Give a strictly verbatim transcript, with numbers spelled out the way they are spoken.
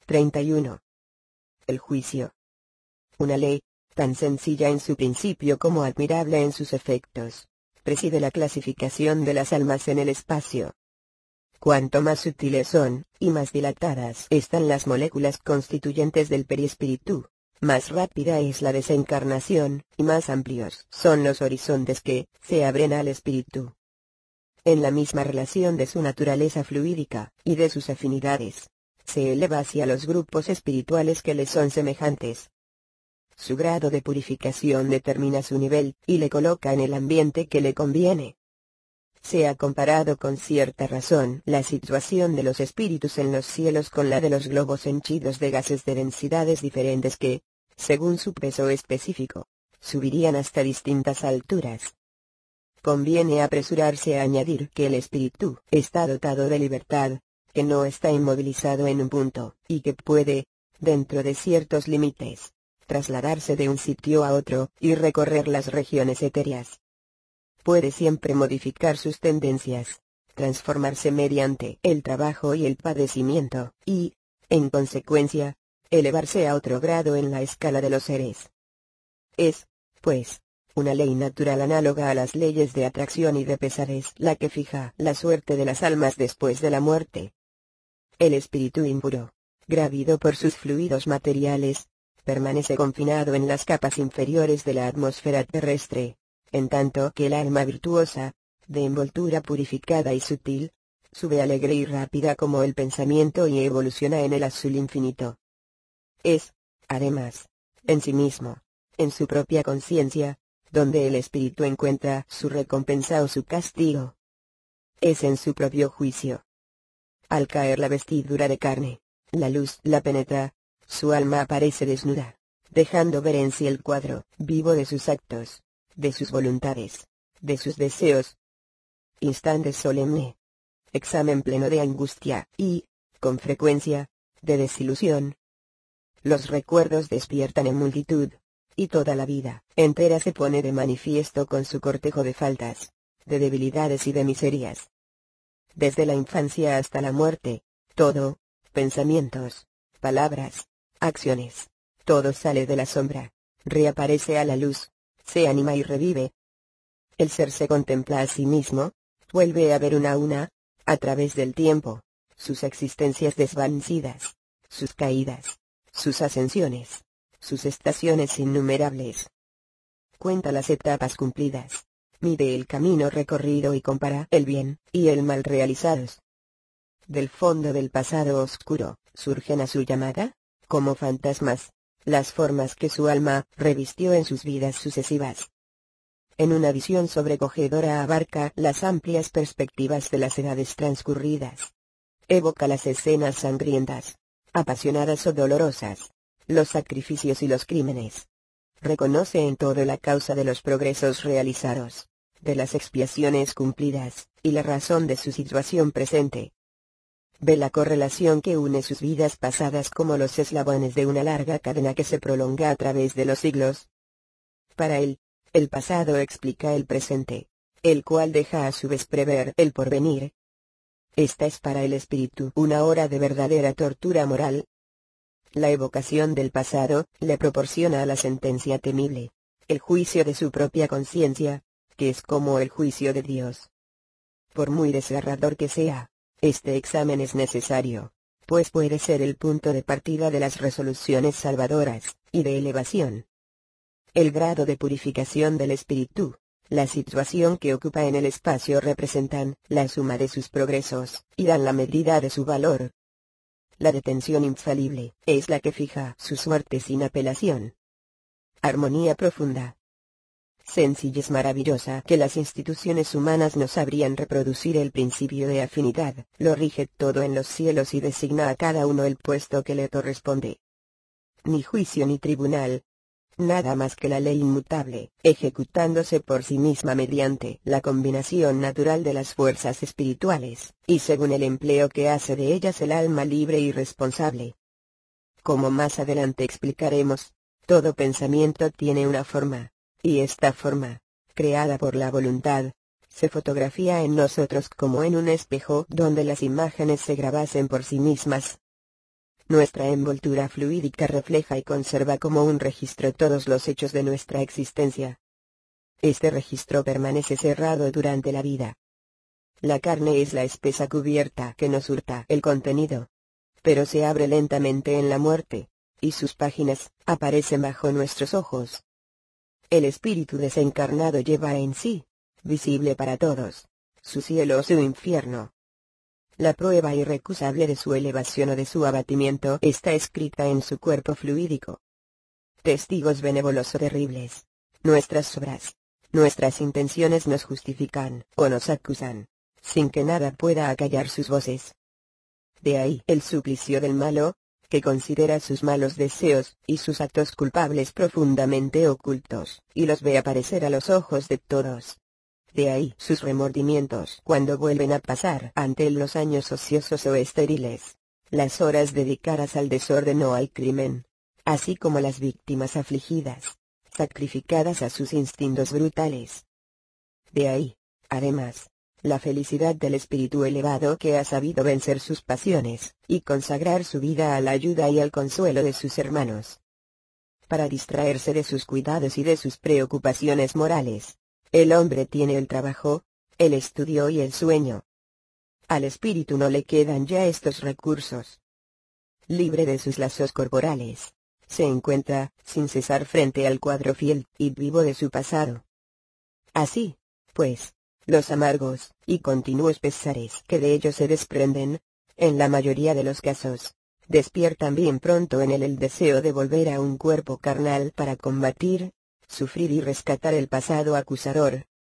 treinta y uno. El juicio. Una ley, tan sencilla en su principio como admirable en sus efectos, preside la clasificación de las almas en el espacio. Cuanto más sutiles son, y más dilatadas están las moléculas constituyentes del perispíritu, más rápida es la desencarnación, y más amplios son los horizontes que se abren al espíritu. En la misma relación de su naturaleza fluídica, y de sus afinidades, se eleva hacia los grupos espirituales que le son semejantes. Su grado de purificación determina su nivel, y le coloca en el ambiente que le conviene. Se ha comparado con cierta razón la situación de los espíritus en los cielos con la de los globos henchidos de gases de densidades diferentes que, según su peso específico, subirían hasta distintas alturas. Conviene apresurarse a añadir que el espíritu está dotado de libertad, que no está inmovilizado en un punto, y que puede, dentro de ciertos límites, trasladarse de un sitio a otro, y recorrer las regiones etéreas. Puede siempre modificar sus tendencias, transformarse mediante el trabajo y el padecimiento, y, en consecuencia, elevarse a otro grado en la escala de los seres. Es, pues, una ley natural análoga a las leyes de atracción y de pesadez la que fija la suerte de las almas después de la muerte. El espíritu impuro, gravido por sus fluidos materiales, permanece confinado en las capas inferiores de la atmósfera terrestre, en tanto que el alma virtuosa, de envoltura purificada y sutil, sube alegre y rápida como el pensamiento y evoluciona en el azul infinito. Es, además, en sí mismo, en su propia conciencia, donde el espíritu encuentra su recompensa o su castigo. Es en su propio juicio. Al caer la vestidura de carne, la luz la penetra, su alma aparece desnuda, dejando ver en sí el cuadro vivo de sus actos, de sus voluntades, de sus deseos. Instante solemne. Examen pleno de angustia y, con frecuencia, de desilusión. Los recuerdos despiertan en multitud, y toda la vida entera se pone de manifiesto con su cortejo de faltas, de debilidades y de miserias. Desde la infancia hasta la muerte, todo, pensamientos, palabras, acciones, todo sale de la sombra, reaparece a la luz, se anima y revive. El ser se contempla a sí mismo, vuelve a ver una a una, a través del tiempo, sus existencias desvanecidas, sus caídas, sus ascensiones, sus estaciones innumerables. Cuenta las etapas cumplidas, mide el camino recorrido y compara el bien y el mal realizados. Del fondo del pasado oscuro, surgen a su llamada, como fantasmas, las formas que su alma revistió en sus vidas sucesivas. En una visión sobrecogedora abarca las amplias perspectivas de las edades transcurridas. Evoca las escenas sangrientas, apasionadas o dolorosas, los sacrificios y los crímenes. Reconoce en todo la causa de los progresos realizados, de las expiaciones cumplidas, y la razón de su situación presente. Ve la correlación que une sus vidas pasadas como los eslabones de una larga cadena que se prolonga a través de los siglos. Para él, el pasado explica el presente, el cual deja a su vez prever el porvenir. Esta es para el espíritu una hora de verdadera tortura moral. La evocación del pasado le proporciona la sentencia temible, el juicio de su propia conciencia, que es como el juicio de Dios. Por muy desgarrador que sea, este examen es necesario, pues puede ser el punto de partida de las resoluciones salvadoras, y de elevación. El grado de purificación del espíritu, la situación que ocupa en el espacio representan la suma de sus progresos, y dan la medida de su valor. La detención infalible es la que fija su suerte sin apelación. Armonía profunda. Sencillez maravillosa que las instituciones humanas no sabrían reproducir. El principio de afinidad lo rige todo en los cielos y designa a cada uno el puesto que le corresponde. Ni juicio ni tribunal. Nada más que la ley inmutable, ejecutándose por sí misma mediante la combinación natural de las fuerzas espirituales, y según el empleo que hace de ellas el alma libre y responsable. Como más adelante explicaremos, todo pensamiento tiene una forma, y esta forma, creada por la voluntad, se fotografía en nosotros como en un espejo donde las imágenes se grabasen por sí mismas. Nuestra envoltura fluídica refleja y conserva como un registro todos los hechos de nuestra existencia. Este registro permanece cerrado durante la vida. La carne es la espesa cubierta que nos hurta el contenido, pero se abre lentamente en la muerte, y sus páginas aparecen bajo nuestros ojos. El espíritu desencarnado lleva en sí, visible para todos, su cielo o su infierno. La prueba irrecusable de su elevación o de su abatimiento está escrita en su cuerpo fluídico. Testigos benévolos o terribles, nuestras obras, nuestras intenciones nos justifican o nos acusan, sin que nada pueda acallar sus voces. De ahí el suplicio del malo, que considera sus malos deseos y sus actos culpables profundamente ocultos, y los ve aparecer a los ojos de todos. De ahí sus remordimientos cuando vuelven a pasar ante él los años ociosos o estériles, las horas dedicadas al desorden o al crimen, así como las víctimas afligidas, sacrificadas a sus instintos brutales. De ahí, además, la felicidad del espíritu elevado que ha sabido vencer sus pasiones, y consagrar su vida a la ayuda y al consuelo de sus hermanos. Para distraerse de sus cuidados y de sus preocupaciones morales, el hombre tiene el trabajo, el estudio y el sueño. Al espíritu no le quedan ya estos recursos. Libre de sus lazos corporales, se encuentra, sin cesar frente al cuadro fiel y vivo de su pasado. Así, pues, los amargos y continuos pesares que de ellos se desprenden, en la mayoría de los casos, despiertan bien pronto en él el deseo de volver a un cuerpo carnal para combatir, sufrir y rescatar el pasado acusador,